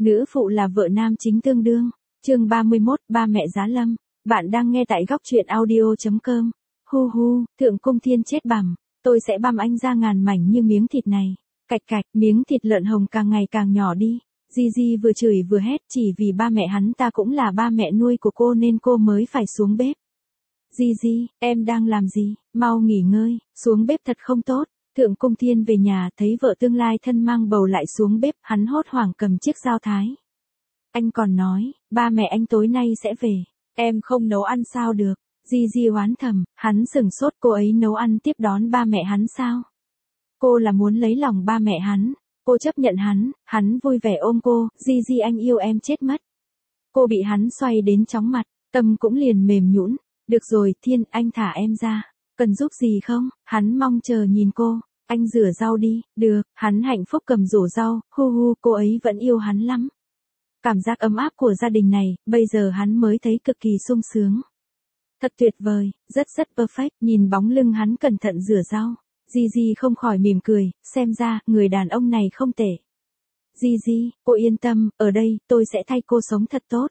Nữ phụ là vợ nam chính tương đương. Chương 31, ba mẹ Giá Lâm. Bạn đang nghe tại góc truyện audio.com. Hu hu, Thượng Cung Thiên chết bằm. Tôi sẽ băm anh ra ngàn mảnh như miếng thịt này. Cạch cạch, miếng thịt lợn hồng càng ngày càng nhỏ đi. Gigi vừa chửi vừa hét, chỉ vì ba mẹ hắn ta cũng là ba mẹ nuôi của cô nên cô mới phải xuống bếp. Gigi, em đang làm gì? Mau nghỉ ngơi, xuống bếp thật không tốt. Thượng Cung Thiên về nhà thấy vợ tương lai thân mang bầu lại xuống bếp, hắn hốt hoảng cầm chiếc dao thái. Anh còn nói, ba mẹ anh tối nay sẽ về, em không nấu ăn sao được. Gigi oán thầm, hắn sửng sốt, cô ấy nấu ăn tiếp đón ba mẹ hắn sao? Cô là muốn lấy lòng ba mẹ hắn, cô chấp nhận hắn vui vẻ ôm cô, Gigi anh yêu em chết mất. Cô bị hắn xoay đến chóng mặt, tâm cũng liền mềm nhũn. Được rồi, Thiên, anh thả em ra. Cần giúp gì không? Hắn mong chờ nhìn cô. Anh rửa rau đi. Được, hắn hạnh phúc cầm rổ rau. Hu hu, cô ấy vẫn yêu hắn lắm. Cảm giác ấm áp của gia đình này, bây giờ hắn mới thấy cực kỳ sung sướng. Thật tuyệt vời, rất perfect. Nhìn bóng lưng hắn cẩn thận rửa rau, Gigi không khỏi mỉm cười, xem ra, người đàn ông này không tệ. Gigi, cô yên tâm, ở đây, tôi sẽ thay cô sống thật tốt.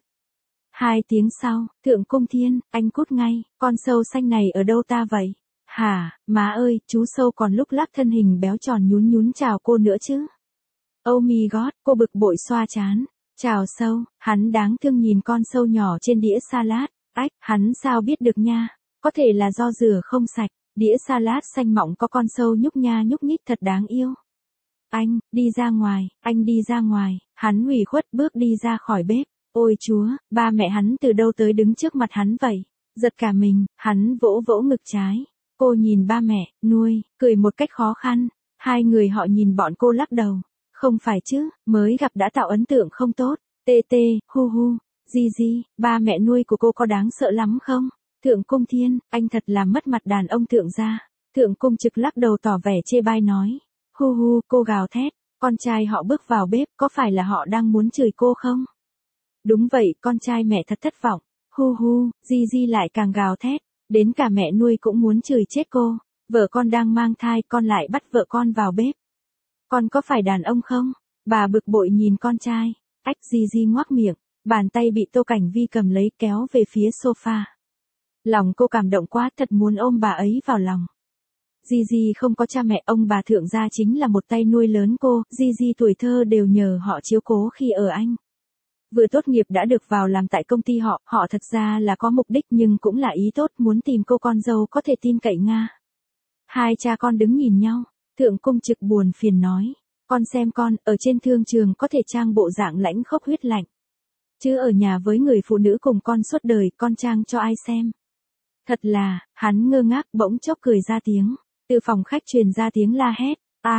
2 tiếng sau, Thượng Cung Thiên, anh cút ngay, con sâu xanh này ở đâu ta vậy? Hả, má ơi, chú sâu còn lúc lắc thân hình béo tròn nhún nhún chào cô nữa chứ. Oh my god, cô bực bội xoa chán. Chào sâu, hắn đáng thương nhìn con sâu nhỏ trên đĩa salad. Ách, hắn sao biết được nha? Có thể là do rửa không sạch, đĩa salad xanh mọng có con sâu nhúc nha nhúc nhích thật đáng yêu. Anh đi ra ngoài, hắn ủy khuất bước đi ra khỏi bếp. Ôi chúa, ba mẹ hắn từ đâu tới đứng trước mặt hắn vậy? Giật cả mình, hắn vỗ vỗ ngực trái. Cô nhìn ba mẹ, nuôi, cười một cách khó khăn. Hai người họ nhìn bọn cô lắc đầu. Không phải chứ, mới gặp đã tạo ấn tượng không tốt. Tê tê, hu hu, Gigi, ba mẹ nuôi của cô có đáng sợ lắm không? Thượng Cung Thiên, anh thật là mất mặt đàn ông thượng gia. Thượng Cung Trực lắc đầu tỏ vẻ chê bai nói. Hu hu, cô gào thét. Con trai họ bước vào bếp, có phải là họ đang muốn chửi cô không? Đúng vậy, con trai mẹ thật thất vọng. Hu hu, Gigi lại càng gào thét. Đến cả mẹ nuôi cũng muốn chửi chết cô. Vợ con đang mang thai, con lại bắt vợ con vào bếp. Con có phải đàn ông không? Bà bực bội nhìn con trai. Ách, Gigi ngoác miệng. Bàn tay bị Tô Cảnh Vi cầm lấy kéo về phía sofa. Lòng cô cảm động quá, thật muốn ôm bà ấy vào lòng. Gigi không có cha mẹ, ông bà thượng gia chính là một tay nuôi lớn cô. Gigi tuổi thơ đều nhờ họ chiếu cố khi ở Anh. Vừa tốt nghiệp đã được vào làm tại công ty họ thật ra là có mục đích nhưng cũng là ý tốt, muốn tìm cô con dâu có thể tin cậy Nga. Hai cha con đứng nhìn nhau, Thượng Cung Trực buồn phiền nói, con xem con, ở trên thương trường có thể trang bộ dạng lãnh khốc huyết lạnh. Chứ ở nhà với người phụ nữ cùng con suốt đời, con trang cho ai xem. Thật là, hắn ngơ ngác bỗng chốc cười ra tiếng, từ phòng khách truyền ra tiếng la hét,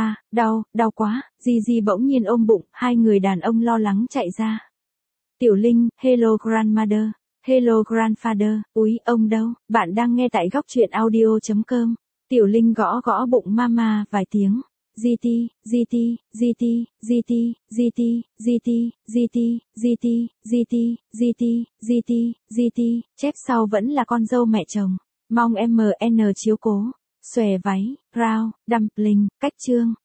đau quá, Gigi bỗng nhiên ôm bụng, hai người đàn ông lo lắng chạy ra. Tiểu Linh, hello grandmother, hello grandfather, úi, ông đâu? Bạn đang nghe tại góc truyện audio.com. Tiểu Linh gõ gõ bụng mama vài tiếng. GT, chép sau vẫn là con dâu mẹ chồng. Mong MN chiếu cố. Xòe váy, brown, dumpling, cách chương.